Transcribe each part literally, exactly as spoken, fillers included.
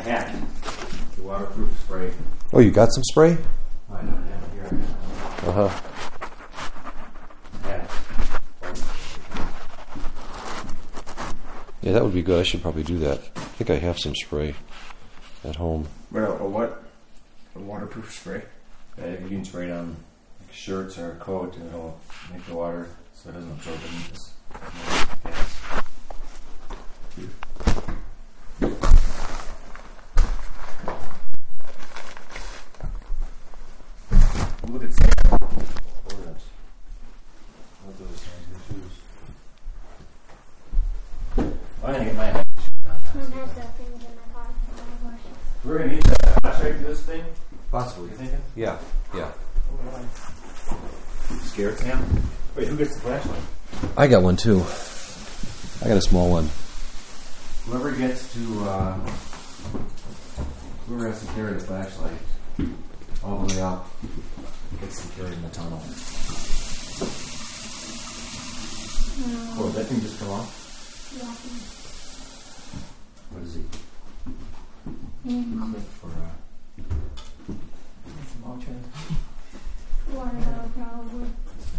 hat. The waterproof spray. Oh, you got some spray? I don't have it here. Uh huh. Hat. Yeah, that would be good. I should probably do that. I think I have some spray at home. What a, a what? A waterproof spray. Yeah, you can spray it on like shirts or a coat, and it'll make the water so it doesn't absorb any of this gas. Look at Sam. Orange. Love those nice shoes. I'm gonna get my hat. Mom has that thing in my car. We're gonna need that flashlight to this thing. Possibly. You thinking? Yeah, yeah. Scared, Sam? Wait, who gets the flashlight? I got one too. I got a small one. Whoever gets to, uh, whoever has to carry the flashlight all the way up gets to carry in the tunnel. No. Oh, did that thing just come off? Yeah. What is it? Mm-hmm. Clip for, uh, Some ultras. Water, probably.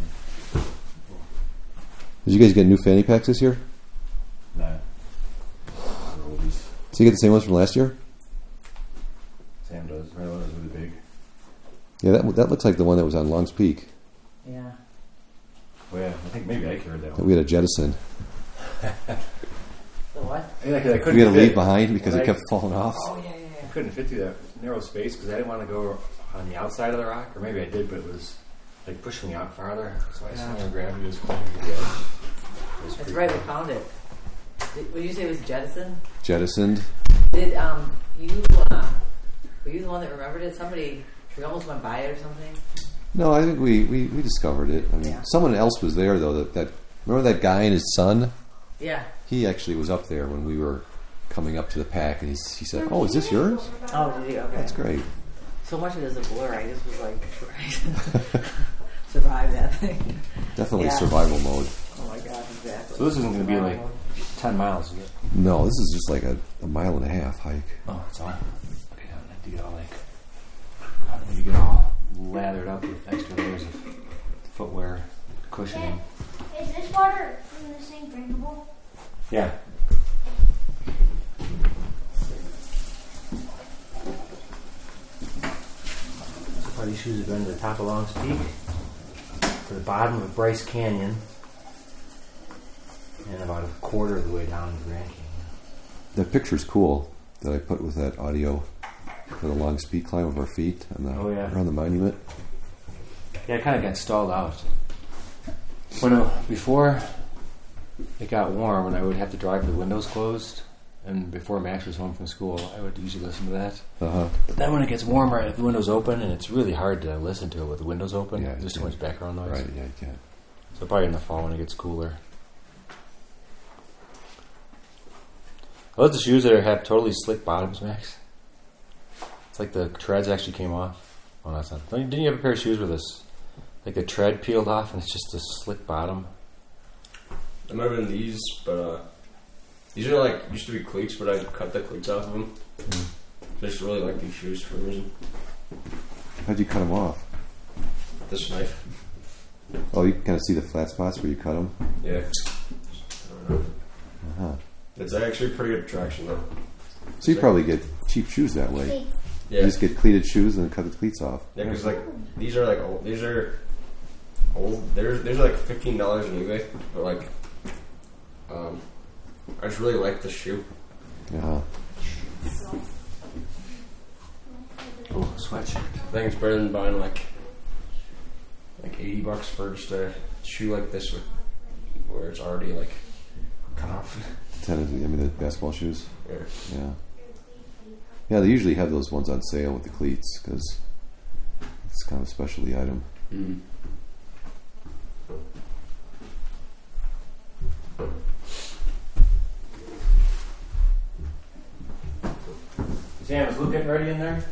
Did you guys get new fanny packs this year? nah. Oldies. So you get the same ones from last year? Sam does. My one is really big. Yeah, that that looks like the one that was on Long's Peak Yeah. Oh yeah, I think maybe I carried that that one. we had a jettison. The what? Yeah, 'cause I couldn't We had to fit. leave behind because When it I- kept falling off. Oh, yeah, yeah, I yeah. couldn't fit through that narrow space because I didn't want to go on the outside of the rock, or maybe I did, but it was like pushing me out farther. So I Yeah. swung and gravity was clinging to the edge. It was That's pretty right, we cool. found it. Did, what did you say it was jettison? Jettisoned. Did um you uh, were you the one that remembered it? Somebody we almost went by it or something. No, I think we, we, we discovered it. I mean, Yeah. someone else was there though. That, that remember that guy and his son? Yeah. He actually was up there when we were coming up to the pack, and he, he said, "Oh, is this yours?" Oh, did you? Okay. That's great. So much of it is a blur. I just was like trying to survive that thing. Definitely Yeah. survival mode. Oh my god, exactly. So this isn't going to be like ten miles, is it? No, this is just like a, a mile and a half hike. Oh, it's all. Okay, I have to get all like. I need to get all lathered up with extra layers of footwear, cushioning. Is this water from the same drinkable? Yeah. So far, these shoes have been to the top of Long's Peak, to the bottom of Bryce Canyon, and about a quarter of the way down to Grand Canyon. That picture's cool that I put with that audio for the long speed climb of our feet on the, Oh, yeah. around the monument. Yeah, it kind of got stalled out. When it, before it got warm, when I would have to drive with the windows closed, and before Max was home from school, I would usually listen to that. Uh-huh. But then when it gets warmer, the windows open, and it's really hard to listen to it with the windows open. Yeah, There's too yeah. much background noise. Right, yeah, you can't. So probably in the fall when it gets cooler. I love the shoes that are, have totally slick bottoms, Max. It's like the treads actually came off. Oh, that's not. Didn't you have a pair of shoes with this, like the tread peeled off, and it's just a slick bottom? It might have been these, but uh, these are like used to be cleats, but I cut the cleats off of them. Mm. I just really like these shoes for a reason. How'd you cut them off? This knife. Oh, you can kind of see the flat spots where you cut them? Yeah. I don't know. Uh-huh. It's actually pretty good traction though. So you probably get cheap shoes that way. Hey, Yeah. You just get cleated shoes and then cut the cleats off. Yeah, because like these are like old. These are old. There's there's like fifteen dollars on eBay, but like, um, I just really like the shoe. Uh-huh. Oh, sweatshirt. I think it's better than buying like like eighty bucks for just a shoe like this with where it's already like cut off. Tennis, I mean, the basketball shoes. Yeah. Yeah. Yeah, they usually have those ones on sale with the cleats because it's kind of a specialty item. Mm. Sam, is Luke getting ready in there?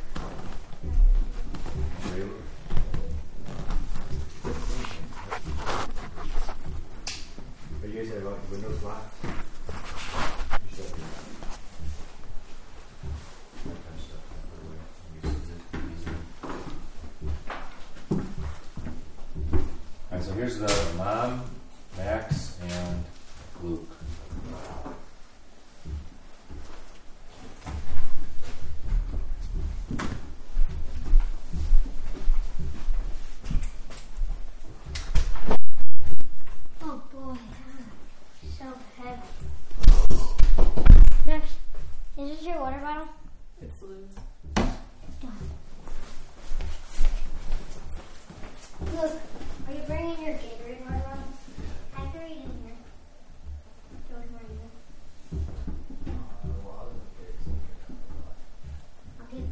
Are you guys have like windows locked? Mom, Max, and Luke. Oh boy, so heavy. Next, is this your water bottle? It's loose. Look, are you bringing your Gatorade water bottle? I carry it in here. George, where are you? I'll give it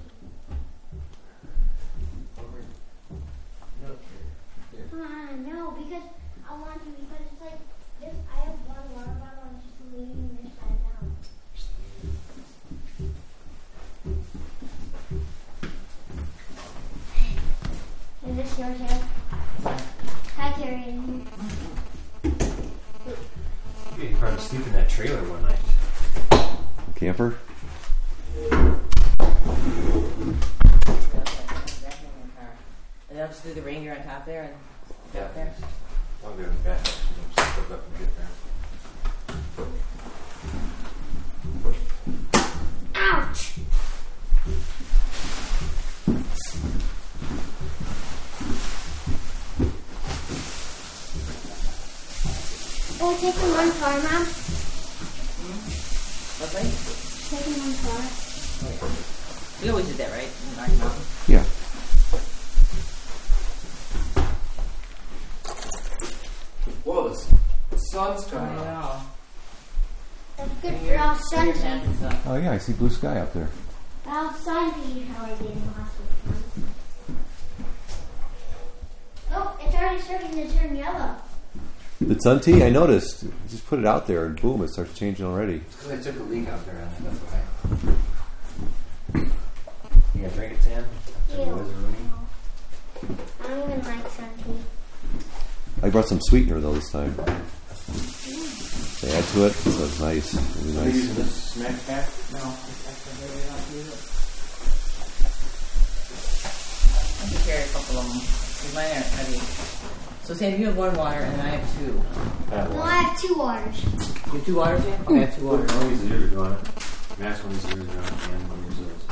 to you. Uh, no, because I want to, because it's like, this, I have one water bottle and it's just leaving this side down. Is this yours here? I carry it in here. You could probably sleep in that trailer one night. Camper? And I'll just do the reindeer on top there and Yeah. up there. I'll go in the back. Just look up and get there. Ouch! Oh, taking one car, Mom. What's that? Taking one car. We always did that, right? In Rocky Mountain. Yeah. Whoa, the sun's I coming up. know. That's good And for your- our and sun your tea. pants and stuff. Oh, yeah, I see blue sky up there. Our sun tea, how I did last week. Oh, it's already starting to turn yellow. The sun tea, I noticed. Just put it out there and boom, it starts changing already. Because I took a leak out there, and that's why. You gonna drink it, Sam? Ew. After the Wizaroonie? I don't even like sun tea. I brought some sweetener though this time. They add to it, so it's nice. It'll be Are you nice. using this snack pack? No, it's extra heavy. I don't use it. I can carry a couple of them. Because mine aren't heavy. So, Sam, you have one water and I have two. That No, one. I have two waters. You have two waters, Sam? Okay, I have two waters. One uses yours are gone. Max one uses yours are gone, and one uses yours.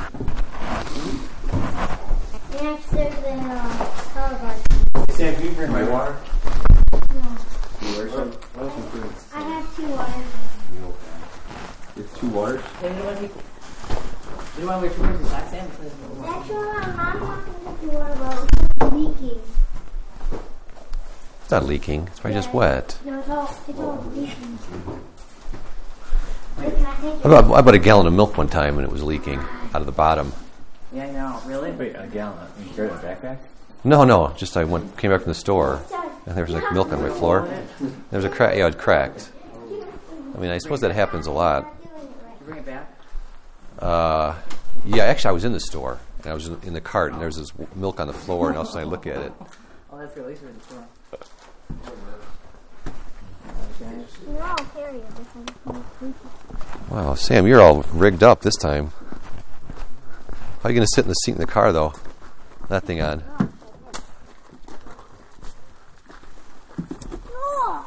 Next, there's the uh, color guard. Hey, Sam, can you drink my water? No, Yours? I have two waters. It's two waters. Sam, you don't want to take... You don't want to wear two waters inside, Sam? Because it's warm. Actually, I'm not talking to you about leaking. It's not leaking. It's probably just Yeah. wet. No, it's all, it's all leaking. Wait, can I take it? I bought, I bought a gallon of milk one time and it was leaking out of the bottom. Yeah, I know. Really? Wait, a gallon. You carry it in a backpack? No, no. Just I went came back from the store and there was like milk on my floor. There was a crack. Yeah, it cracked. I mean, I suppose that happens a lot. Did you bring it back? Uh, yeah, actually, I was in the store and I was in, in the cart and there was this w- milk on the floor and all of a sudden I look at it. Oh, that's good. At least we're in the store. No, I'll carry it because it's not leaking. Wow, Sam, you're all rigged up this time. How are you going to sit in the seat in the car though? That thing on. No.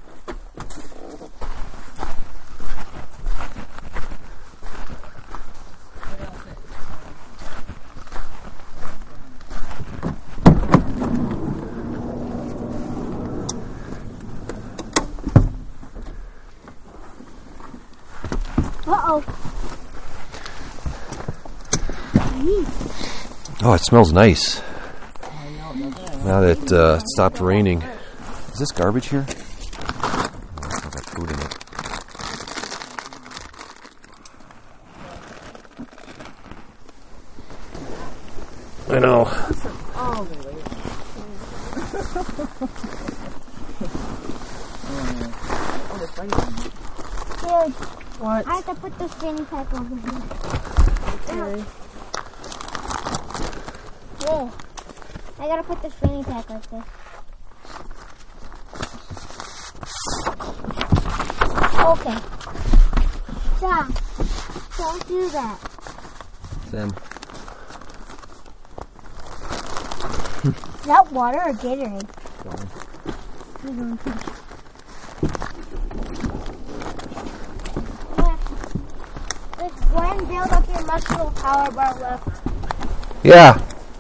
Uh-oh. Oh, it smells nice. Now that uh, it stopped raining. Is this garbage here? Oh, I got food in it. I know. Dude, What? I have to put this fanny pack over here. Okay. Yeah. I gotta put this fanny pack like this. Okay. Stop. Don't do that. Sam. Is that water or Gatorade? You're going to. Let's go and build up your muscle power bar left. Yeah.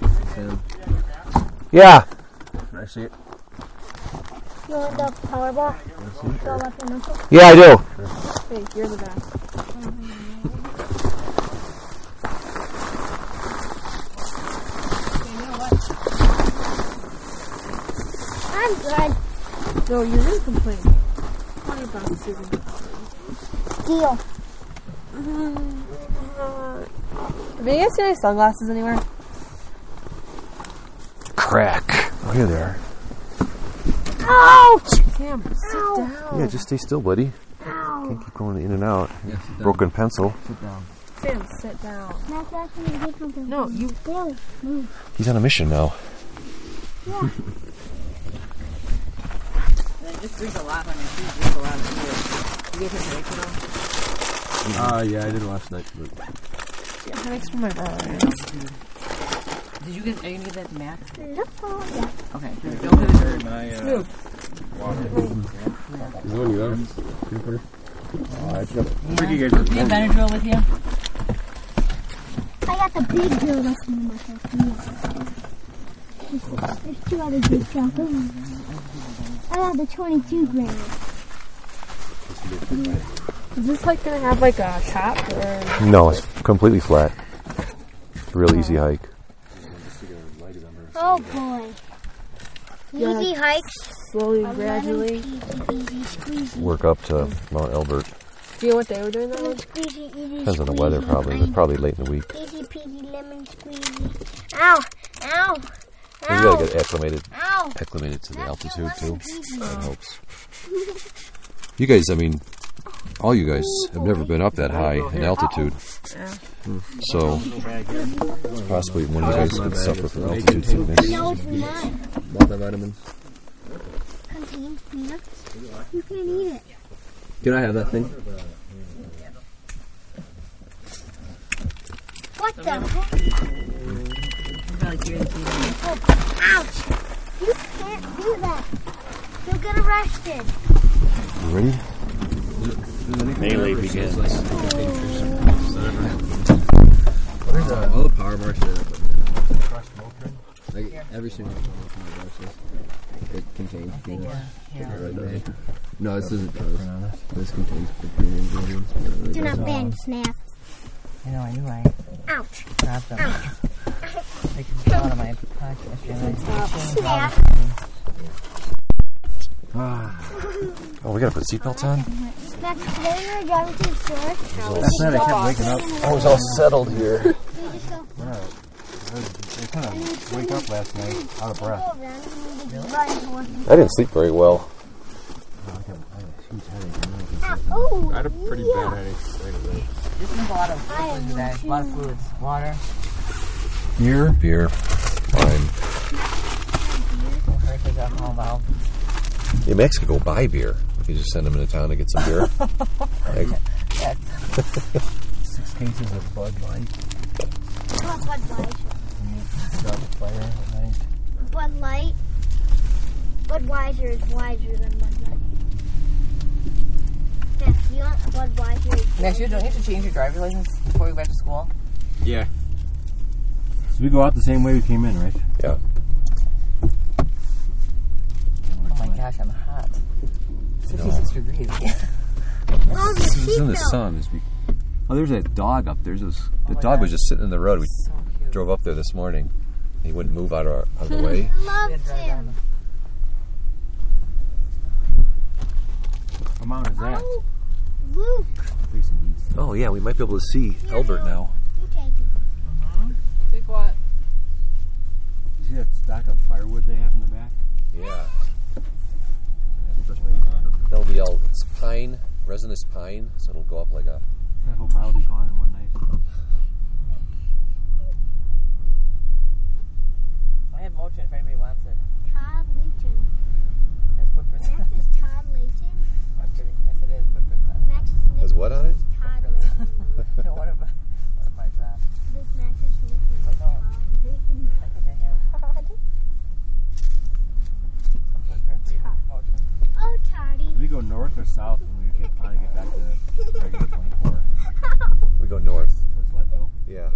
Yeah. Can I see it? You want the power bar? Build up your muscle? Yeah, I do. Hey, you're the best. I'm good. No, you're really complaining. Funny about the season. Deal. Have you guys seen any sunglasses anywhere? Crack. Oh, here they are. Ouch! Sam, sit Ow. down. Yeah, just stay still, buddy. Ow. Can't keep going in and out. Yeah, sit down. Broken pencil. Sit down. Sam, sit down. That's actually a good one. No, you. Billy, move. He's on a mission now. Yeah. It just brings a lot on your feet. There's a lot of food. You guys have headaches at all? Uh, yeah, I did last night. But Yeah, headaches from my brother. Did you get? Are you gonna get that Mac? Look for that. Okay. Don't do it. my, uh, Move. is the one you have? Peanut butter? Oh, I got Do you have Benadryl with you? I got the big deal left in my house. There's two other big chocolates. I got the twenty-two grams. Is this like gonna have like a top or? No, it's completely flat. Real easy hike. Oh boy. Yeah. Easy hikes. Slowly and gradually. Easy, easy, squeezy. Work up to Mount Elbert. Do you know what day we're doing that Lemon one? squeezy, easy, Depends on the weather, squeezy. probably, but probably late in the week. Easy peasy lemon squeezy. Ow! Ow! You gotta Ow! get acclimated, Ow! acclimated to the That's altitude not too. lemon squeezy. That helps. You guys, I mean, all you guys have never been up that high in altitude. So, it's possibly one of you guys could suffer from altitude sickness. No, it's not. multivitamins. Contains peanuts. You can eat it. Can I have that thing? What the heck? Probably cure the fever. Ouch! You can't do that. You'll get arrested. You ready? Melee begins. There's uh, all the power bars here. Like every single one of my bars says it contains peanuts. Right now. No, this isn't true. This contains protein ingredients. Do not bend, Snap. I know. I knew I Ouch. dropped them. I fell out of my pocket yesterday. Snap. Oh, we gotta put seatbelts on? Max, today we were driving to the store. Last night I kept waking up. Oh, it's all settled here. We just go, I kind of wake up last night out of go breath. around and we just run towards I didn't sleep very well. I had a huge headache. Ow. Oh, I had a pretty yeah. bad headache right away. Just drink a lot of I fluids, am you guys. A lot of fluids. Water. Beer? Beer. Fine. Don't hurt the alcohol valve. Yeah, Max could go buy beer. If you just send him into town to get some beer. Like, Six cases of Bud Light. What Bud Light? Start the fire at night. Bud Light. Budweiser is wiser than Bud Light. Max, you want Budweiser? is Max, you don't you have to change your driver's license before we go back to school? Yeah. So we go out the same way we came in, right? yeah. Oh my gosh, I'm hot. fifty-six degrees. Oh, the This is in the seatbelt. sun. It's be- oh, there's a dog up there. There's the my dog God. was just sitting in the road. We So cute. drove up there this morning. He wouldn't move out of, our, out of the way. Loves him. What amount is that? Oh, Luke. Oh, yeah, we might be able to see Elbert now. You take it. Take what? You see that stack of firewood they have in the back? Yeah. That'll be all, it's pine, resinous pine, so it'll go up like a... That whole pile will be gone in one night. I have Motrin if anybody wants it. Todd Layton. Has footprints. Max is Todd Layton. I'm kidding. I said it has footprints on it. Max's Has what on it? Todd Layton. No, what if I, what if I drop? This Max's nickname But is no. Todd Layton. I think I have Todd. some footprints. Even Motrin. go north or south when we get, finally get back to regular twenty-four? We go north. Towards Leadville? Yeah.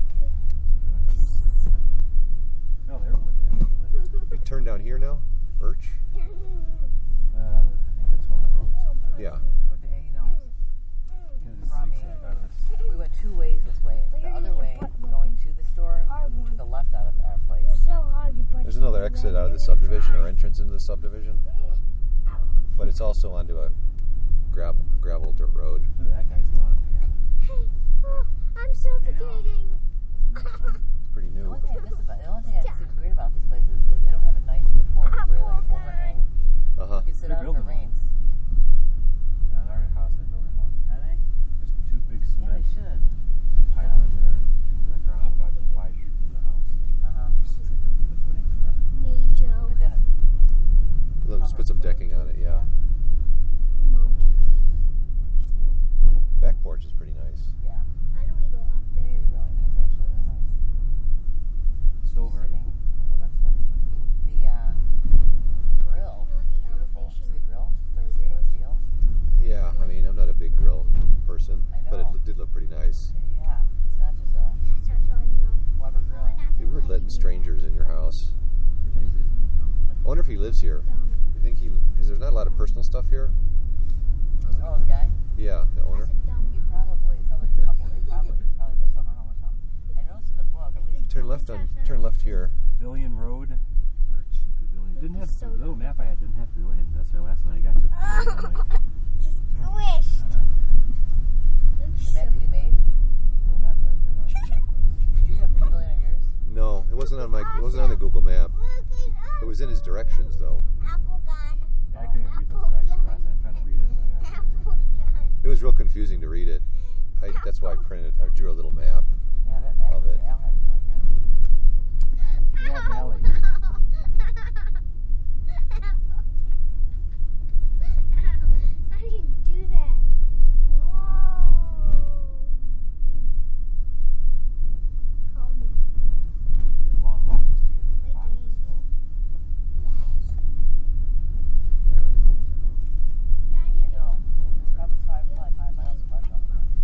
No, they're wood. Yeah. We turn down here now? Birch? Uh, I think that's one of the roads. Yeah. Oh, you know, Because brought me- zigzag out of this. we went two ways this way. The other way, going to the store, we took a left out of our place. There's another exit out of the subdivision or entrance into the subdivision. But it's also onto a gravel gravel dirt road. Look at that guy's log. Yeah. Hey, oh, I'm suffocating. It's pretty The new. only thing I miss about, the only thing that seems weird about these places is they don't have a nice porch where like overhang. Uh-huh. You can sit They're out if it building one. rains. Yeah, in our house they're building one. Are they? There's two big Yeah, cement they should. pylons that are in the ground about five feet from the house. Uh-huh. Looks like there'll be the footing for it. Major. But then, They'll just put some decking on it, yeah. Back porch is pretty nice. yeah, Why don't we go up there? it's really nice actually. They're nice. Silver. Sitting. Oh, that's, that's nice. The uh, grill, beautiful. See the grill? Like stainless steel. Yeah, I mean, I'm not a big grill person, I but it know. l- did look pretty nice. Yeah, it's not just a That's how I know. Weber grill. Hey, we're letting strangers in your house. I wonder if he lives here. You think he, because there's not a lot of personal stuff here? Oh, the guy? Yeah, the owner. He probably, it sounds like a couple, they probably, it's probably their summer home or something. I noticed in the book, at least, Turn left on, turn left here. Pavilion Road. Birch and Pavilion. Didn't have the little map I had. Didn't have Pavilion. That's my last one. I got to Pavilion. I'm like, Squish. the map that you made, no map that I printed out. did you have Pavilion on yours? No, it wasn't on my, it wasn't on the Google map. It was in his directions though. Apple gun. Yeah, I couldn't read those directions last time. I'm trying to read it. And I got Apple gun. It was real confusing to read it. I, that's why I printed, I drew a little map. Yeah, that map Of that it. Al had is really good. Yeah, Valley. I didn't do that. Whoa. Call me. Be a long walk just to get to the bottom of this hill. Yeah, I you do. know. It's probably five, probably five miles from Buffalo.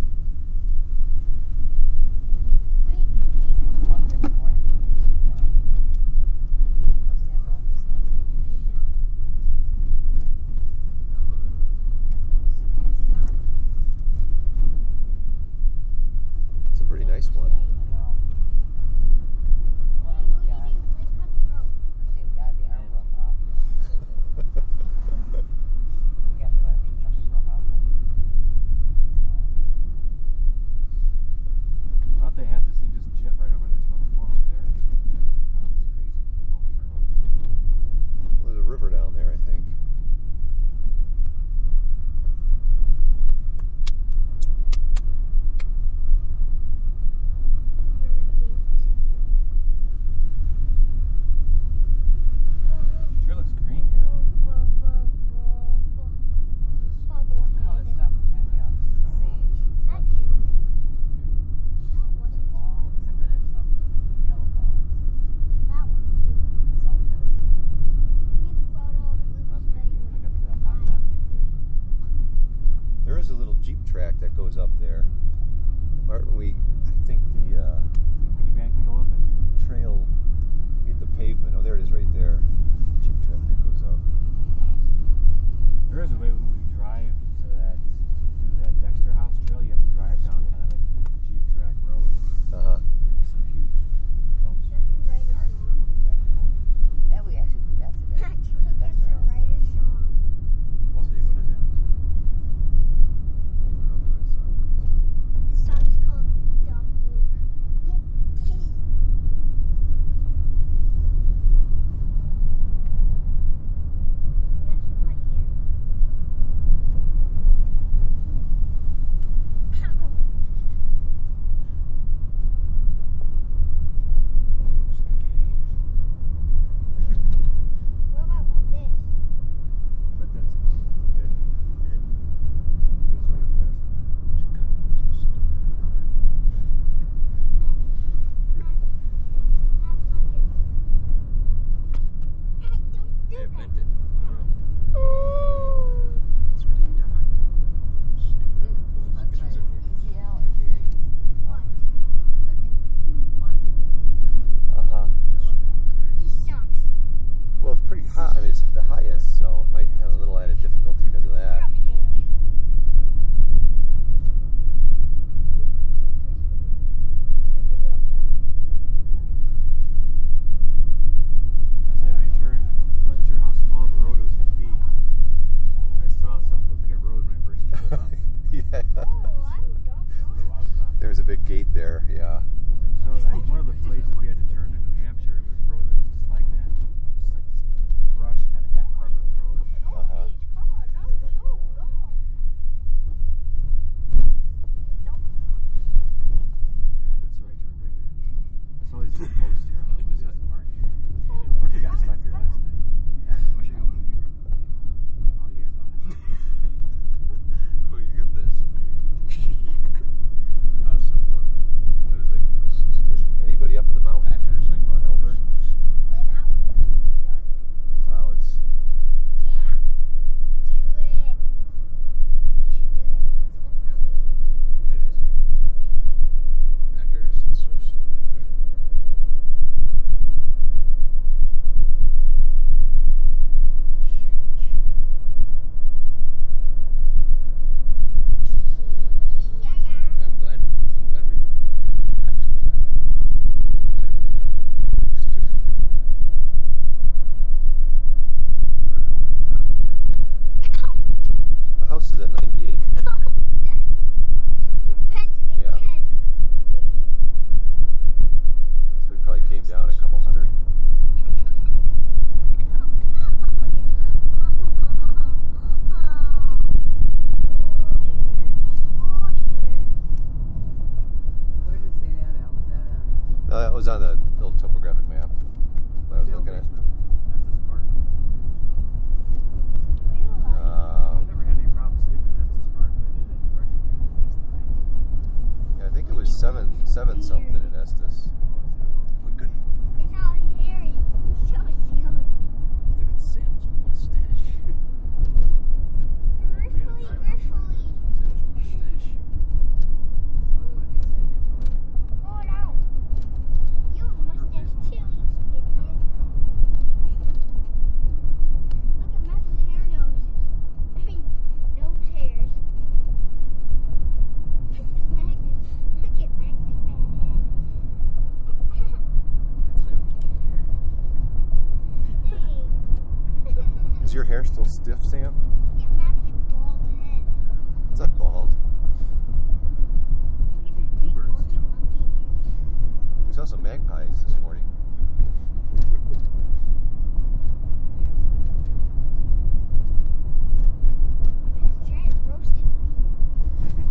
Wait, Walk there every morning. Let's stand around this thing. It's a pretty nice one. I know. The one that we got, Let's cut the rope. first thing we got, the arm broke off. We got new, I think something broke off there. Why don't they have this thing just jet right over the twenty-four over there? God, it's crazy. Almost road. Well, there's a river down there, I think. Sure looks green here. No, it's not pretending on sage. That you? No, it It's wasn't. all, except for there's some yellow flowers. That one's you. It's all kind of the same. Give me the photo of I Luke's don't think you playroom. can pick up to that top end. There is a little Jeep track that goes up there. Martin, we, I think the uh, The minivan can go up it. trail hit the pavement. Oh, there it is right there. Jeep track that goes up. There is a way when we drive to that, do that Dexter House trail, you have to drive down kind of a Jeep track road. Uh-huh. There's some huge bumps. You have to write a Cars song. looking back and forth. Yeah, we actually do that today. Actually, that's Dexter to House. write a song. Let's see, what is it? The song's called Dumb Luke. gate there, yeah. So like one of the places we had to turn to New Hampshire, it was a road that was just like that. Just like this brush kind of half covered the road. Uh-huh. Yeah, that's the right turn right there. I saw these little posts here. I don't know if that's the market. What if you got stuck here last night? I wish I got one of you. All you guys all have. Oh, you got this. That was so fun. I was like, is anybody up in the mountain after this, like Mount Elbert? Play that one. Dark. Clouds. Yeah. Do it. You should do it. That's not me. That is you. After this, it's so stupid. Yeah, yeah. I'm glad. I'm glad we. The house is at ninety-eight. You bet they Yeah. can. So we probably came down a couple hundred. Where did it say that at? Was that at? No, that was on the little topographic map that I was looking at. That's the Spark. Um, I've never had any problem sleeping in Estes Park, but I did it directly last night. yeah, I think it was seven, seven something in Estes. Look good. It's all hairy. So cute. Look at Sam's mustache. Ruffly, ruffly. Sam's mustache. Oh no. You have a mustache too, you idiot. Look at Max's hair noses. I mean, nose hairs. Max's, look at Max's fat head. Hey. Is your hair still stiff, Sam? Look at Max's bald head. It's not bald. Look at his big bulgy monkey ears. We saw some magpies this morning. Look at his giant roasted feet.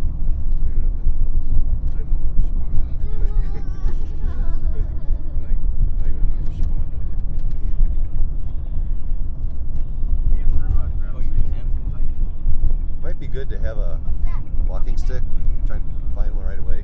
We haven't heard about rattlesnakes. Might be good to have a What's that? walking stick. Try and find one right away.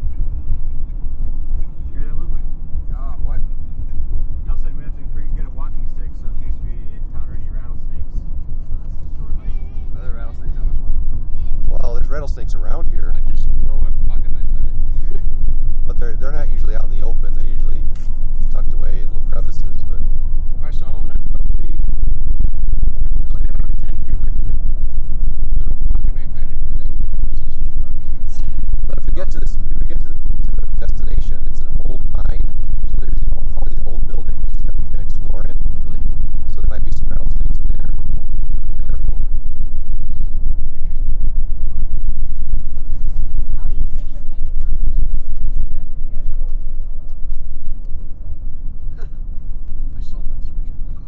You hear that, Luke? Uh, what? Al said we have to bring, get a walking stick so in case we encounter any rattlesnakes. So that's the short hike. Are there rattlesnakes on this one? Well, there's rattlesnakes around here. I just throw my pocket knife at it. But they're they're not usually out in the open. They're usually tucked away in little crevices. But If I saw one, I'd probably like ten feet away from it. Throw a pocket knife at it, and then just run. but if we get to this, if we get to the, to the destination, it's an old mine. So there's all, all these old buildings that we can explore in. So there might be some rattlesnakes in there. Careful. I'll be videotaping on I sold that switch.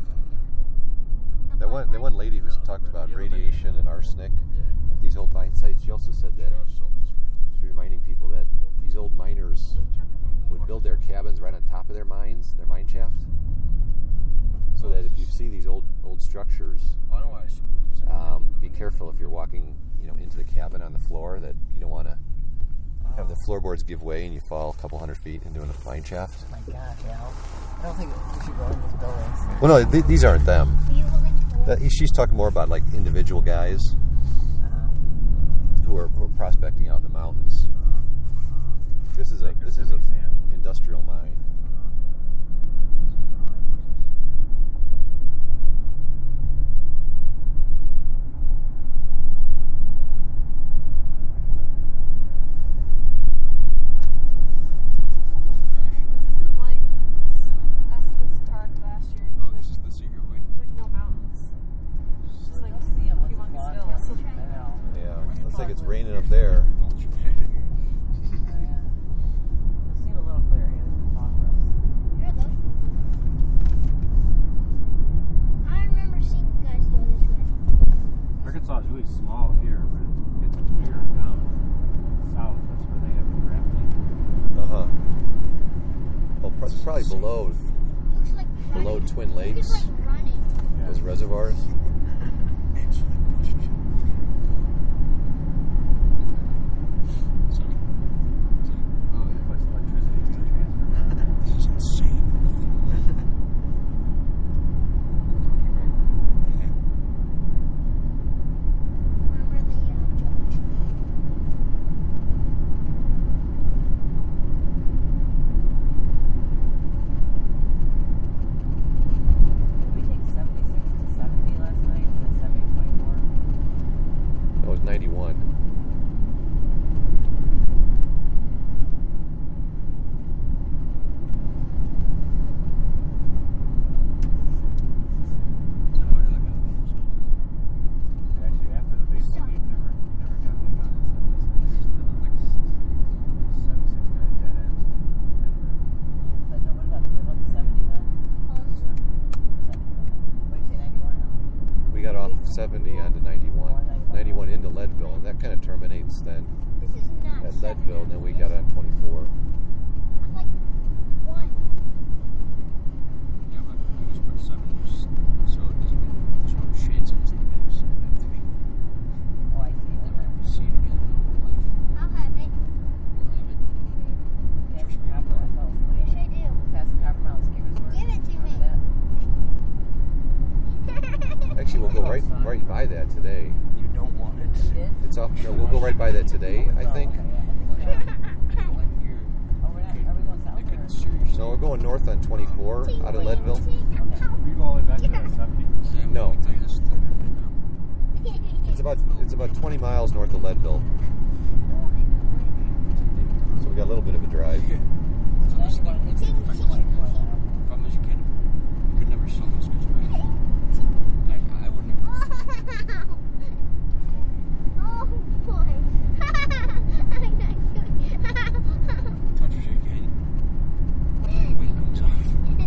That one, that one lady who's talked about radiation and arsenic at these old mine sites. She also said that she's reminding people that these old miners would build their cabins right on top of their mines, their mine shaft, so that if you see these old old structures, I don't know why I sold it. um, be careful if you're walking, you know, into the cabin on the floor, that you don't want to have the floorboards give way and you fall a couple hundred feet into a mine shaft. Oh my gosh, Al. I don't think we should go in these buildings. Well, no, th- these aren't them. Are you holding tools? That, she's talking more about like individual guys Uh-huh. who are, who are prospecting out in the mountains. This is a this is a industrial mine. probably below Looks like below running. Twin Lakes. It's like running. Those reservoirs. This is insane. Remember the uh, George? We take seventy-six to seventy last night, and then seventy to twenty-four. That was ninety-one. Actually, after the baseball game, never, never got back on this. Like six, seventy-six dead dead ends. Never. But no, what about, what about the seventy then? seventy. What do you say, ninety-one now? We got off seventy onto ninety-one. ninety-one into Leadville, and that kind of terminates then This is not at Leadville, and then we got on twenty-four. I'm like one. Yeah, but we just put seven so it doesn't get, there's no shades in this thing. It's M three. Oh, I see. Never have to see it again in our life. I'll have it. We'll have it. Pass the copper, I fell asleep. Yes, I do. Pass the copper mountain ski resort. Give it to me. Remember that? Actually, we'll go right right by that today. You don't want it. You did? It's off. No, we'll go right by that today, I think. Oh, okay, yeah. Like you're, Oh, we're not, are we going south they could or? seriously. No, we're going north on twenty-four out of Leadville. We go all the way back to seventy. Sam, No. let me tell you this thing now. It's about it's about twenty miles north of Leadville, so we got a little bit of a drive. Now you're going to hit twenty-four now. Problem is you can't, you could never sell those guys back. I, I would never. Oh boy. I'm not doing Touch your again. Weight comes off.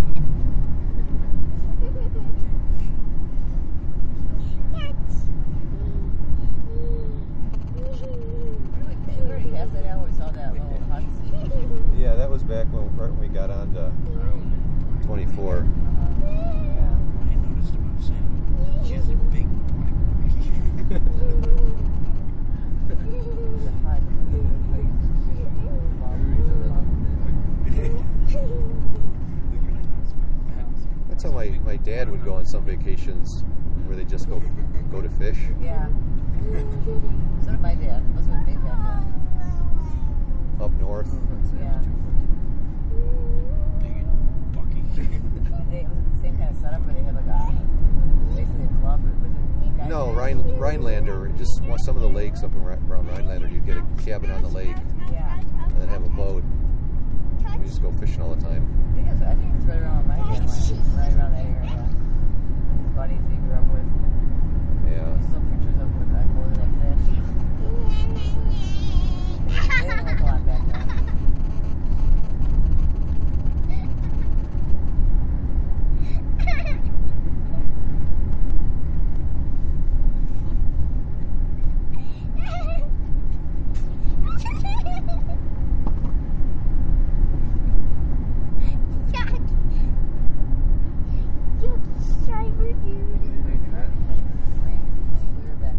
Really, we already passed that hour. We saw that little hut. Yeah, that was back when right when we got on to twenty-four. Uh-huh. Yeah. I noticed about Sam. She has a big black rig. The hut. That's how my, my dad would go on some vacations where they just go go to fish. Yeah. So did my dad. Wasn't with me back then. Up north. Yeah. Big and bucky. They, was it the same kind of setup where they have like a basically a club with the guys? No, Rhine, Rhinelander, just one- some of the lakes up in, Rhi- around Rhinelander, you get a cabin on the lake Yeah. and then have a boat. We just go fishing all the time. I think it's, I think it's right around my dad went. Right around that area. His buddies he grew up with. Yeah. There's still pictures of him with like holding that fish. They didn't look a lot back then. You cyber dude. We were back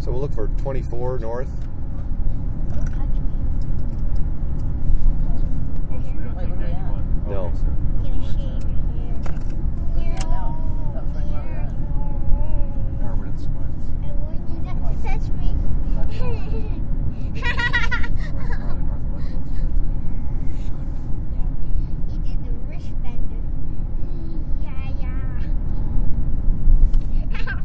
So we'll look for twenty-four north. Don't touch me. Oh, so we don't Wait, take where we at? ninety-one. Oh, No. okay, so- You're gonna shave your hair. Yeah, no. That was like where we were at. No, we're at the squats. I want you not to touch me. You did the wrist bender. Yeah, yeah. Ow.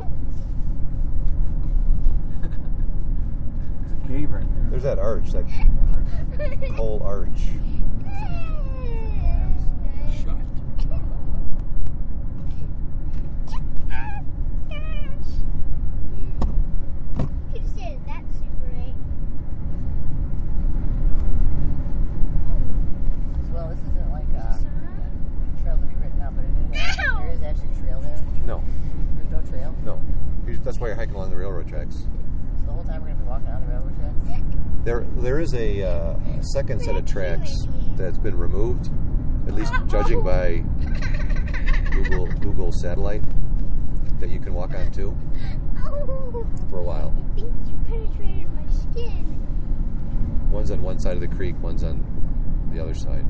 There's a cave right there. There's that arch, that whole arch. Shut. Who said that Super eight? Well, this isn't like a trail to be written out, but it is. Ow! There is actually a trail there. No, There's no trail. no. You- That's why you're hiking along the railroad tracks. So the whole time we're gonna be walking on the railroad tracks. There, there is a uh, second set of tracks that's been removed, at least judging by Google Google Satellite, that you can walk on too Oh, for a while. I think you penetrated my skin. One's on one side of the creek, one's on the other side.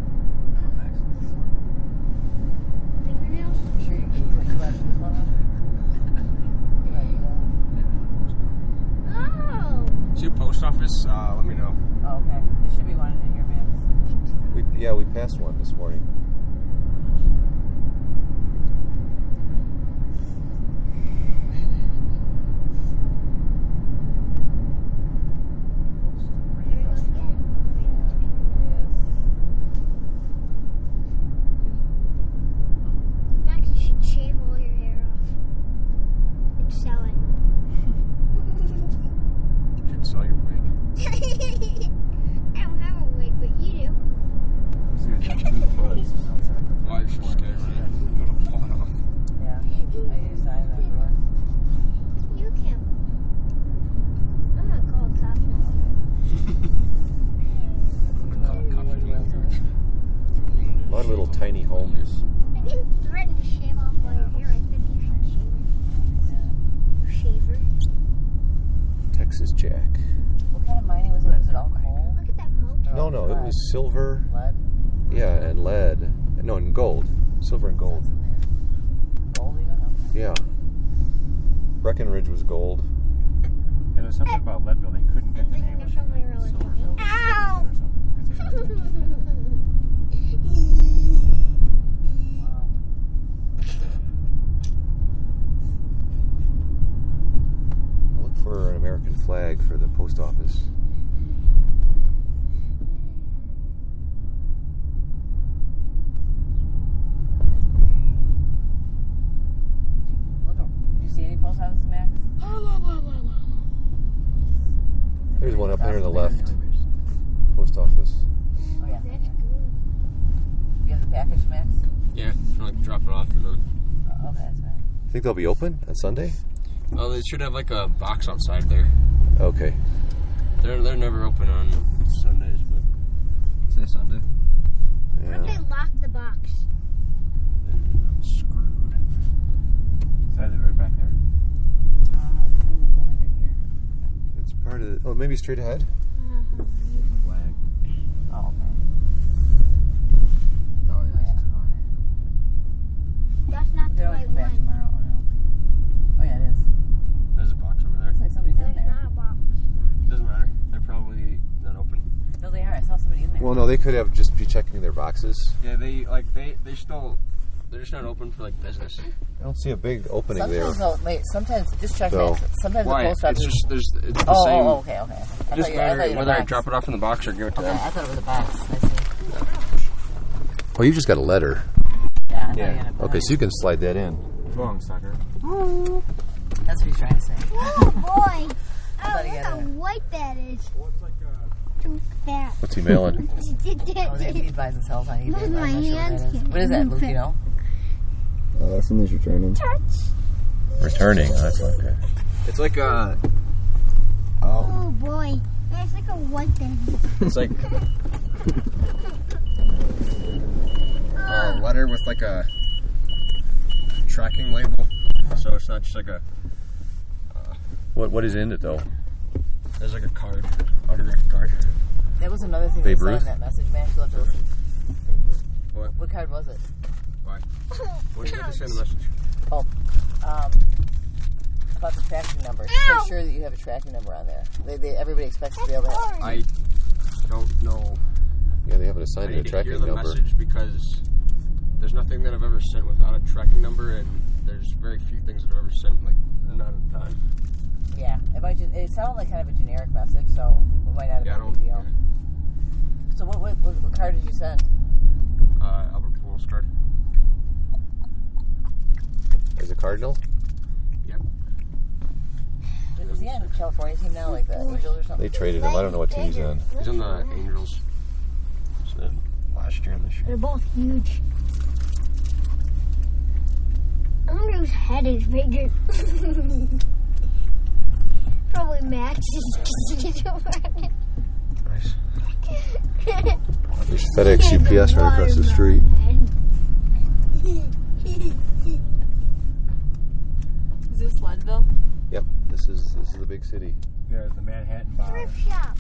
Fingernails? You sure you can click about this one? You might do that. Oh. See a post office? Uh, let me know. Oh, okay. There should be one in here, man. We, yeah, we passed one this morning. There we go again. Max, you should shave all your hair off and sell it. You should sell your wig. I don't have a wig, but you do. So you got two bullets outside. Why are you so scared? Right? You're gonna pull it off. Yeah. I need to sign that door. You can. I'm gonna call a cop. A lot of little tiny homes. I didn't threaten to shave off all your hair. I said you should shave it. You shaver. Texas Jack. What kind of mining was it? Was it all coal? Look at that motor. No, no, it was silver. Lead? Yeah, and lead. No, and gold. Silver and gold. That's in there. Gold even? Okay. Yeah. Breckenridge was gold. Yeah, there's something about Leadville they couldn't get I'm the thinking name of something really funny. Ow! or something. 'Cause they couldn't get it. Wow. Look for an American flag for the post office. Look, did you see any post offices, Max? There's one up there on the left. Post office. Oh, yeah. That's yeah. cool. You have the package, Max? Yeah, like drop it off and then. Uh, okay, that's fine. Think they'll be open on Sunday? Oh, they should have like a box outside there. Okay. They're they're never open on Sundays, but Say Sunday. What if they Yeah. lock the box? then I'm screwed. Is that it right back there? Uh, it's in the building right here. It's part of the, oh, maybe straight ahead? Flag. Oh, okay. Oh, Oh, yeah. yeah. That's not the They'll right come back one. tomorrow. Oh, no. Oh, yeah, it is. There's a box over there. Looks like somebody's in There's there. not a box. Doesn't matter. They're probably not open. No, they are. I saw somebody in there. Well, no, they could have just be checking their boxes. Yeah, they like they they still they're just not open for like business. I don't see a big opening Sometimes, there. though, wait, sometimes, just check So- that. Sometimes Why? the post It's office. just there's it's the oh, same. oh, okay, okay. I It thought doesn't you, I thought matter you whether I box. drop it off in the box or give it to Okay, them. I thought it was a box. I see. Oh, you just got a letter. Yeah, I thought you Yeah. had a box. Okay, so you can slide that in. Wrong, sucker. That's what he's trying to say. Oh boy! Oh, thought he look had how a- white that is. Too fat. What's he mailing? Oh, they, he buys and sells on eBay. Look, I'm my not sure what hands that is. can't What is that, move Luke? it. You know? Uh, somebody's returning. Touch. Returning. That's okay. It's like a Oh boy! It's like a white thing. it's like a letter with like a tracking label. So it's not just like a uh, What What is in it though? There's like a card, autographed card. That was another thing Babe they said Ruth? in that message, Max. You'll have to listen. What? What card was it? Why? What did they say in the message? Oh, um, about the tracking number. Just make sure that you have a tracking number on there. They, they, everybody expects to be able to have. I don't know. Yeah, they haven't I assigned it need a to tracking hear the number. message because there's nothing that I've ever sent without a tracking number, and there's very few things that I've ever sent like not in time. Yeah, it might just, it sounded like kind of a generic message, so it might not have Yeah, I been a don't. big deal. So what, what what what card did you send? Uh, Albert Pujols card. As a Cardinal? Yep. Is he on a California team now, like the Angels or something? They traded him. I don't know what team he's on. He's on the Angels. So last year and this year. They're both huge. I wonder whose head is bigger. Probably Max's. Nice. There's FedEx U P S right across the street. Is this Leadville? Yep, this is this is the big city. There's the Manhattan bar. Thrift shop.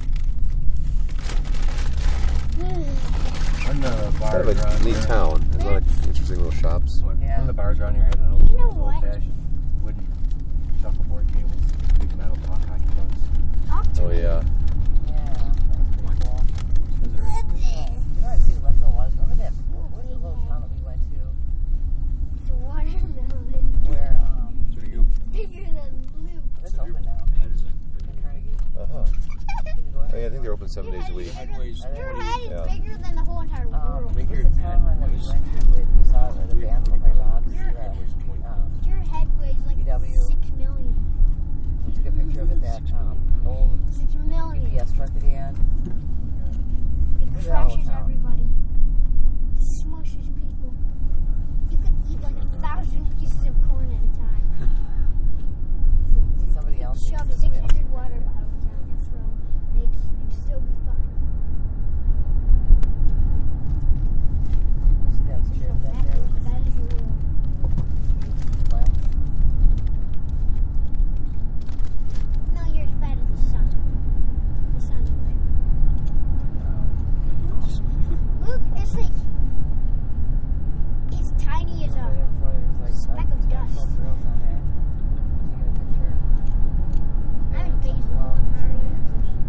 One of the Kind bars of a around neat here. town. There's a lot of interesting little shops. One Yeah. of the bars around here has an old, You know old what? fashioned wooden shuffleboard tables, big metal puck hockey pucks. Oh yeah. Yeah, that's pretty cool. Those are You know what I see Leadville was? Remember that, what was the little town that we went to It's a watermelon. where, um, So do you? Bigger than Luke. it's open now. Head is like At Carnegie. Uh huh. Can you go Oh ahead? yeah, I think they're open seven days a week. headways. Your head is Yeah. bigger than the whole entire Um, world. what's the town that we went to with, we saw the band look like Rob's? Uh, um, Your head weighs like B W. six million. we took a picture of it, that um, old Six million. U P S truck that he had. It Where's that old crushes town? everybody. Smushes people. You could eat like a thousand pieces of corn at a time. See somebody else. Shove somebody six else. hundred water bottles down your throat. And you'd, you'd still be fine. See those So chairs back that, there? is- that is the world. Slats? No, you're as bad as the sun. The sun's right. Luke, it's like it's tiny as Over a. there before there's like speck of dust. twelve drills on there. Taking a picture. I'm as big as the Wow. whole entire universe.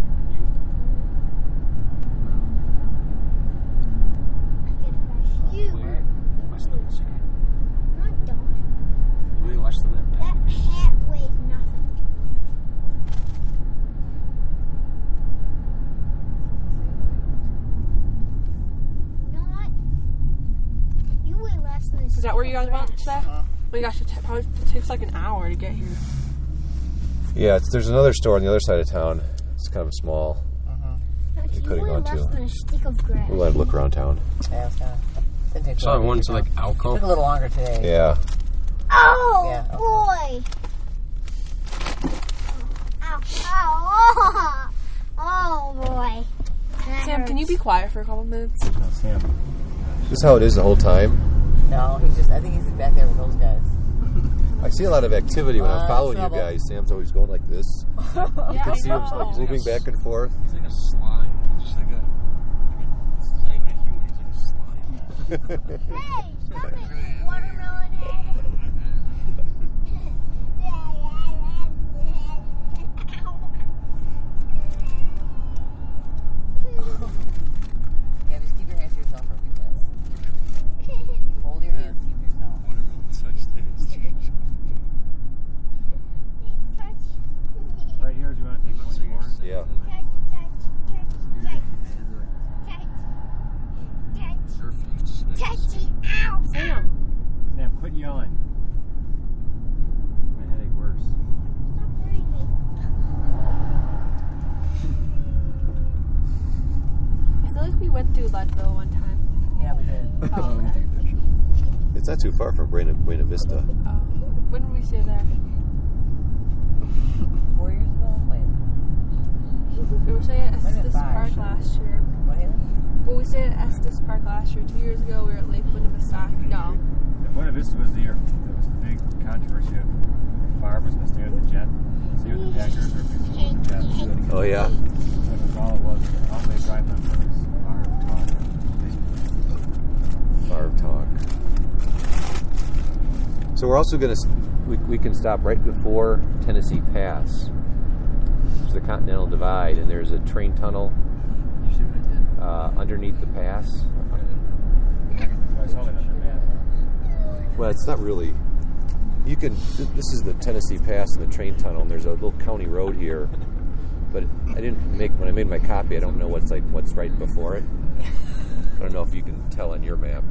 I get a crush. You. Way less than this hat. No, I don't. Way less than that. That hat weighs nothing. You know what? You weigh less than this. Is that where you guys went today? Uh-huh. Oh my gosh, it t- probably takes like an hour to get here. Yeah, it's, there's another store on the other side of town. It's kind of small. You could've weigh gone less to. than a stick of grass. We'll let him look around town. Yeah, it's kind of. Didn't take Saw long. one to like Took a Alco. little longer today. Yeah. Oh Yeah, okay. boy! Ow! Ow! Oh, oh boy! That Sam, can you be hurts. quiet for a couple minutes? No, Sam. This is how it is the whole time. No, he's just. I think he's back there with those guys. I see a lot of activity when Uh, I'm following trouble. you guys. Sam's always going like this. Yeah, You can I see him know. like moving back and forth. He's like a slime. Just like a. He's not even a human. He's like a slime. Hey, stop it, watermelon head! Yeah, just keep your hands to yourself for a few minutes. Hold your hands, keep yourself. Watermelon such things. Right here, do you want to take one more? Yeah. Sam, Sam, quit yelling. My headache worse. I feel like we went through Leadville one time. Yeah, we did. Oh, okay. It's not too far from Buena, Buena Vista. Oh. When did we stay there? Four years ago? Wait. We were staying at Might have been Estes five. Park last year. What is it? Well, we stayed at Estes Park last year. Two years ago, we were at Lake Winnipesaukee. No. Buena Vista was the year. That was the big controversy of farm was going to stay with the jet. See what the packers were fixing with the jet. Oh yeah. That was all it was. All they drive them was farm talk. Farm talk. So we're also going to we we can stop right before Tennessee Pass. There's the Continental Divide, and there's a train tunnel uh, underneath the pass. Well, it's not really. You can. This is the Tennessee Pass and the train tunnel, and there's a little county road here. But I didn't make when I made my copy. I don't know what's like what's right before it. I don't know if you can tell on your map.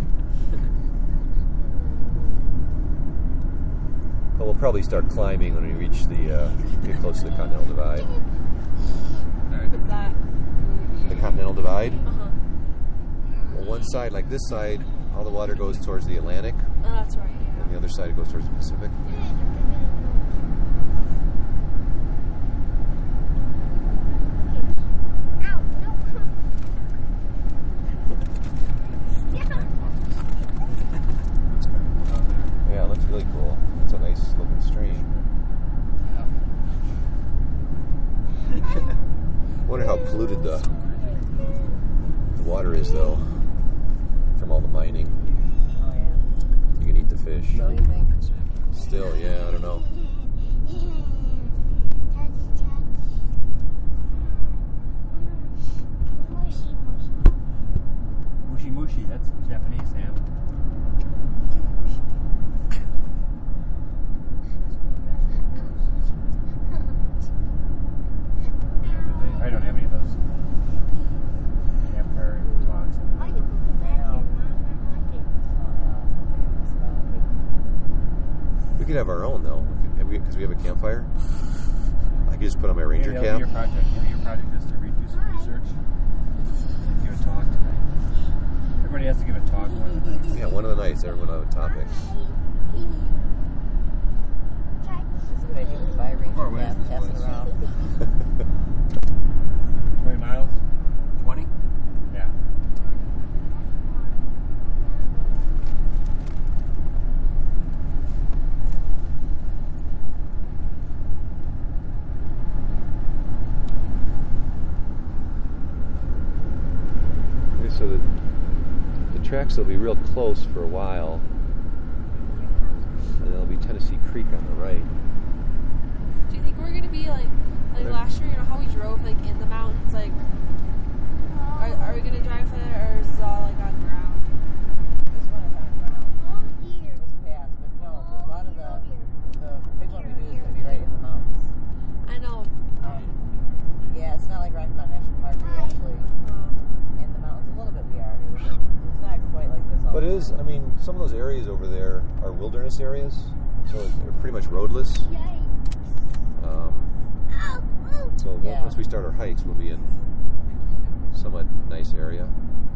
But we'll probably start climbing when we reach the uh, get close to the Continental Divide. What's that? The Continental Divide. Uh-huh. Well, one side, like this side, all the water goes towards the Atlantic, Oh, that's right, yeah. and the other side it goes towards the Pacific. Yeah, it looks really cool. It's a nice looking stream. I wonder how polluted the, the water is, though, from all the mining. Oh, yeah. You can eat the fish. So you think? Still, yeah, I don't know. Mushi mushi, that's Japanese, Sam. I don't have any of those campfire talks. We could have our own, though, because we, we have a campfire. I could just put on my ranger Maybe cap. that'll be your project. Maybe your project is to read, do some research. Give a talk tonight. Everybody has to give a talk one of the nights. Yeah, one of the nights, everyone will have a topic. It's a good idea to buy a ranger Far away map, is this pass it place? around. twenty miles? twenty? Yeah. Okay, so the, the tracks will be real close for a while, and then there'll be Tennessee Creek on the right. Do you think we're gonna be like, like last year? You know how we drove like in the mountains? Like, are, are we gonna drive there, or is it all like on ground? This one is on ground. This pass, but no, a lot of the the big one we do is going to be right in the mountains. I know. Um, yeah, it's not like Rocky Mountain National Park. We're actually Uh, in the mountains. A little bit we are. It's not quite like this. All But it the is, time. I mean, some of those areas over there are wilderness areas, so they're pretty much roadless. Um, so we'll- Yeah. once we start our hikes, we'll be in somewhat nice area.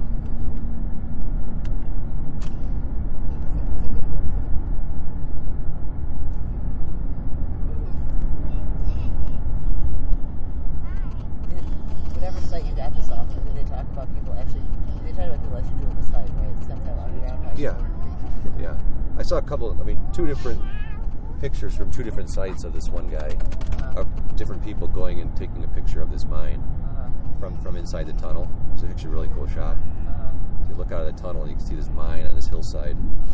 Whatever site you got this off, did they talk about people actually? They talked about people actually doing this hike, right? It's some kind of underground hike. Yeah, yeah. I saw a couple, I mean, two different pictures from two different sites of this one guy, Uh-huh. of different people going and taking a picture of this mine Uh-huh. from, from inside the tunnel. It's actually a really cool shot. Uh-huh. You look out of the tunnel and you can see this mine on this hillside.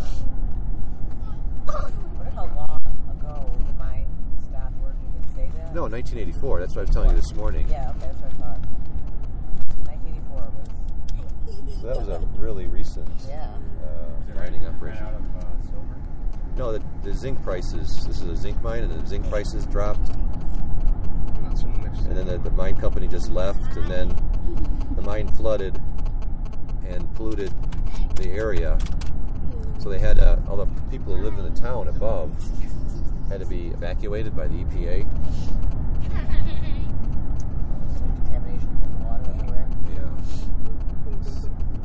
I wonder how long ago the mine stopped working. Did it say that? No, nineteen eighty-four. That's what I was telling you this morning. Yeah, okay, that's what I thought. nineteen eighty-four was. So that was a really recent Yeah. uh, mining Ran operation. out of uh, silver. No, the, the zinc prices. This is a zinc mine, and the zinc prices dropped. And then the, the mine company just left, and then the mine flooded and polluted the area. So they had uh, all the people who lived in the town above had to be evacuated by the E P A. Some contamination from the water everywhere. Yeah.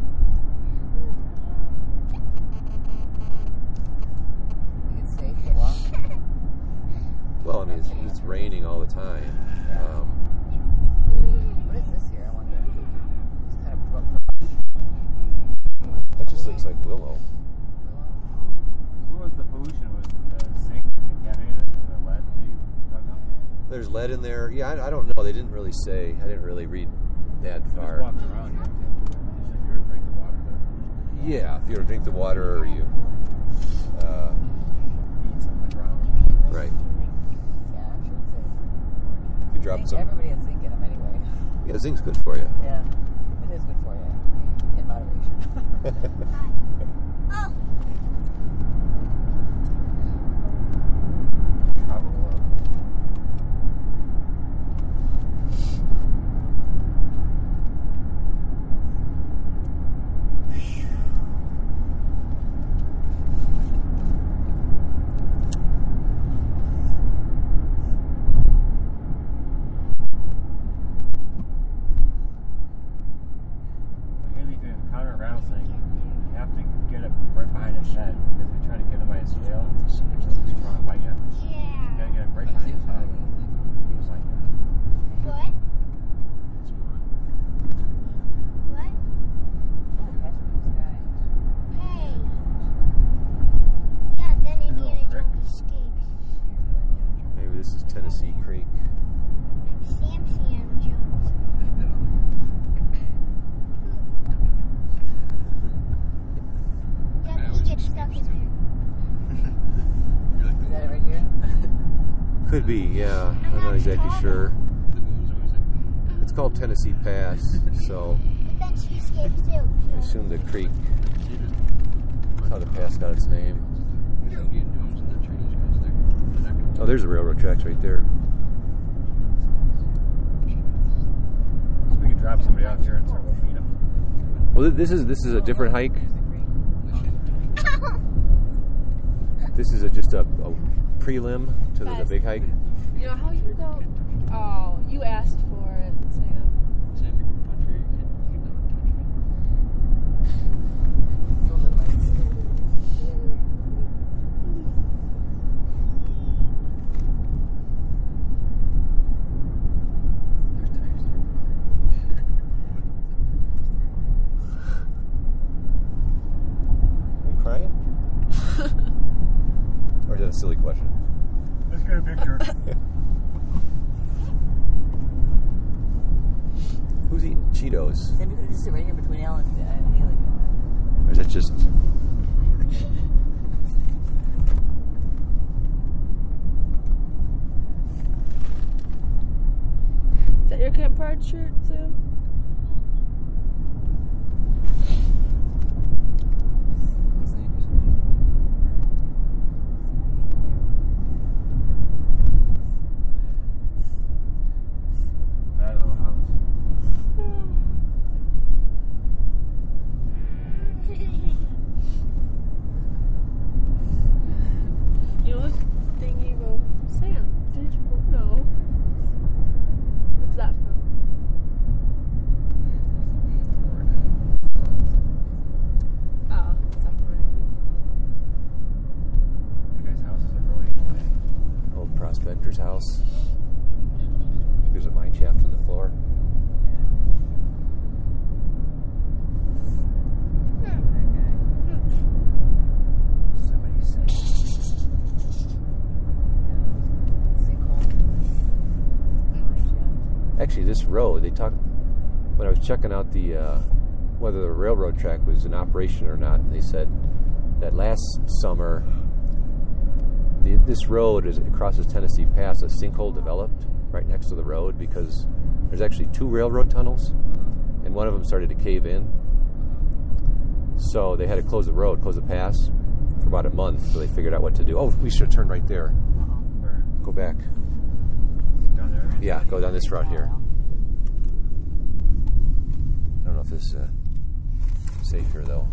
It's safe to walk. Well, I mean, it's, it's raining all the time. Um, What is this here? I wonder. It's kind of broke. that just looks like willow. So what was the pollution? Was the zinc contaminated or the lead? there's lead in there. Yeah, I, I don't know. They didn't really say. I didn't really read that Just far. walking around here. Just if you were to drink the water there. Yeah, if you were to drink the water or you. Uh, Eat something around. right. Yeah, I'm sure it's safe. If you drop Zinc, some. everybody has zinc in them anyway. Yeah, zinc's good for you. Yeah, it is good for you in moderation. Oh, Travel a lot. Haley, if you encounter a rattlesnake, you have to get it right behind his head because if you try to get him by his tail, he'll be trying to bite you. You yeah. gotta get him right behind his head. Just like that. What? What? Hey. Yeah, then There's a Indiana little creek. Jones escapes. Maybe this is Tennessee Creek. I'm Sam Sam Jones. Yeah, he gets stuck in Is that it right here? Could be, yeah. I'm not exactly sure. It's called Tennessee Pass, so there. But then she escapes too. I assume the creek. That's how the pass got its name. Oh, there's the railroad tracks right there. So we can drop somebody off here and start to feed them. Well, this is this is a different hike. This is a, just a, a prelim to the, the big hike. You know how you go? Oh, you asked for it, Sam. Are you crying? Or is that a silly question? Let's get a picture. Who's eating Cheetos? Sam, you could just sit right here between Alan and Haley. Or is that just... Is that your Camp Pride shirt, Sam? That little house. You know this thing you go, Sam, did you know? What's that from? Oh, it's not from anything. You guys' house is eroding away. Old prospector's house. There's a mine shaft in the floor. Somebody said. Actually, this road, they talked, when I was checking out the, uh, whether the railroad track was in operation or not, they said that last summer, the, this road, as it crosses Tennessee Pass, a sinkhole developed right next to the road because there's actually two railroad tunnels, and one of them started to cave in. So they had to close the road, close the pass for about a month, so they figured out what to do. Oh, we should have turned right there. Where? Go back. Down there. Yeah, go down this route here. I don't know if this is uh, safe here, though.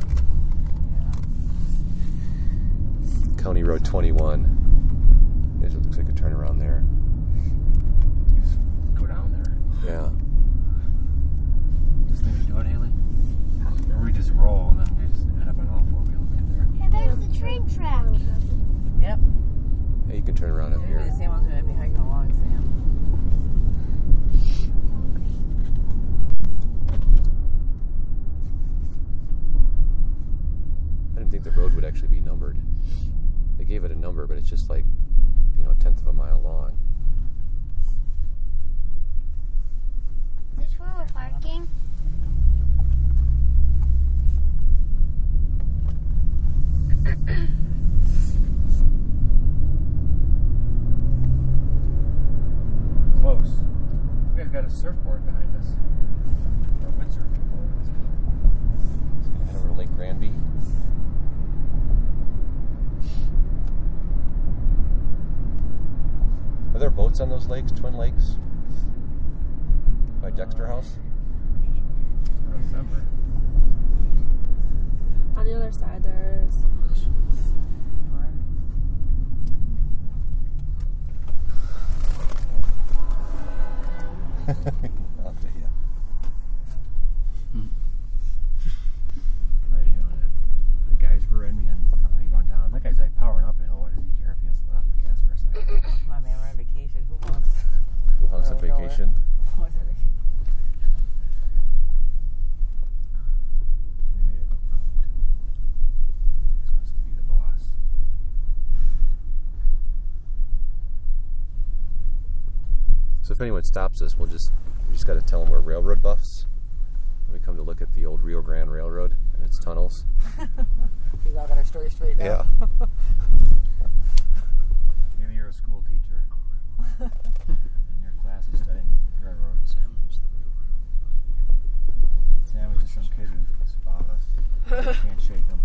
County Road twenty-one. It looks like a turnaround there. Just go down there. Yeah. Just think we do it, Haley? Or we just roll and then we just end up on all four wheels right there. Hey, there's the train track. Yep. Yeah, you can turn around up Maybe here. the same one's going to be hiking along, Sam. I didn't think the road would actually be numbered. They gave it a number, but it's just like, you know, a tenth of a mile long. guys got a surfboard behind us. Or a windsurfing board. It's gonna head over to Lake Granby. Are there boats on those lakes, Twin Lakes? By Dexter House? I don't remember. On the other side, there's. I'll tell you. But, you know, the, the guys were in me and how he going down. That guy's like powering up, you know. What does he care if he has to let off the gas for a second? Come on, man, we're on vacation. Who wants? Who wants a Really nowhere. vacation? Who wants a vacation? They made it no problem, too. He just wants to be the boss. So if anyone stops us, we'll just we just got to tell them we're railroad buffs. We come to look at the old Rio Grande Railroad and its tunnels. We all got our story straight now. Yeah. Maybe you're a school teacher. And your class is studying railroads. Sam was just some kid who followed us. You can't shake him.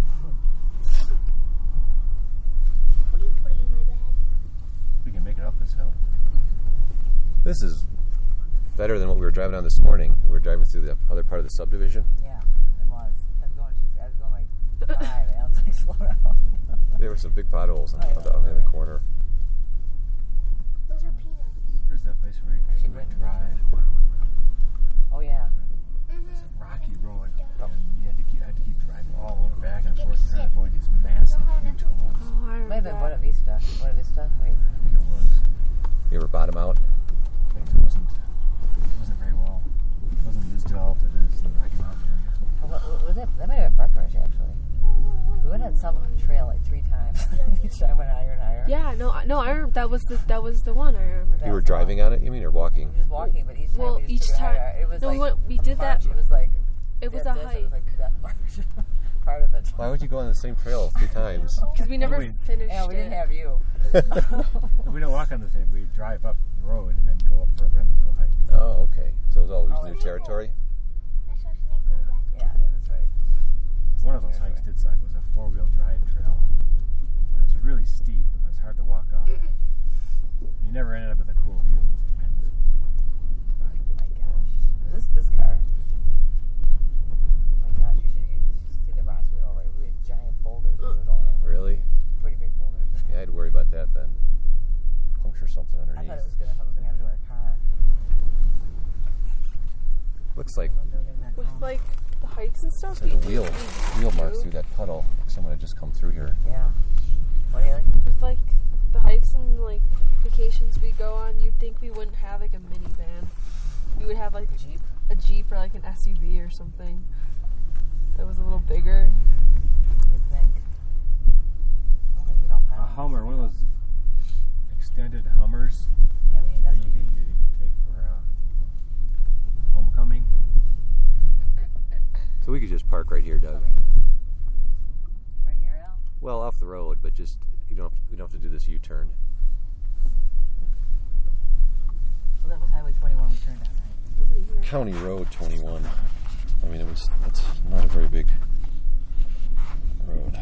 What are you putting in my bag? We can make it up this hill. This is better than what we were driving on this morning. We were driving through the other part of the subdivision. Yeah, it was. I was going too. I was going like five, and I was like, slow down. There were some big potholes on Oh, yeah, the, on the other right. corner. Those are peanuts. Where's that place where She you went- drive? Oh yeah. It's a rocky road, and you had to keep, had to keep driving all over back and forth trying to avoid these massive, huge holes. Oh, I Might have been remember Buena Vista. Buena Vista. Wait. I think it was. You ever bottom out? I think it wasn't. It wasn't very well. It wasn't as developed as it is in the Rocky Mountain area. Oh, what, what was it? That might have been Breckenridge actually. We went on some trail like three times. Each time went higher and higher. Yeah, no, I- no, I remember that was the that was the one I remember. That You were was the driving one. on it, you mean, or walking? We were just walking, but each time Well, we just each took it time- higher. It was no, like we went- we a did that- march. It was like It was this, a this, hike It was like death march. Part of it. Why would you go on the same trail three times? because we never Oh, wait. finished Yeah, we it. didn't have you. We don't walk on the same. We drive up the road and then go up further and do a hike. Oh, okay. So it was always Oh, new yeah. territory? I saw Snake go back. Yeah, yeah, that's right. One of those hikes did suck. It was a four-wheel drive trail. And it was really steep. It was hard to walk up. And you never ended up with a cool view. It was like, man, this Oh my gosh. Is this this car? Oh my gosh, you should, you should see the rocks we were over. We had giant boulders we were going over. Really? Pretty big boulders. Yeah, I'd worry about that then. Puncture something I underneath. thought it was gonna, something was gonna happen to our car. Looks like They were getting that With home. like the hikes and stuff. there's we a wheel, did- wheel we marks do. through that puddle. Like someone had just come through here. Yeah. What, Haley? With like the hikes and like vacations we go on, you'd think we wouldn't have like a minivan. We would have like a Jeep? a Jeep or like an S U V or something that was a little bigger. You'd think. Oh, we don't A pilot. Hummer, one of those extended Hummers Yeah, we need that that's you what could, we you could take for uh, homecoming. So we could just park right here, Doug. coming. Right here, Al? Well, off the road, but just you don't have to, we don't have to do this U-turn. Well, that was Highway twenty-one we turned on, right? Nobody here. County Road twenty-one. I mean, it was that's not a very big road.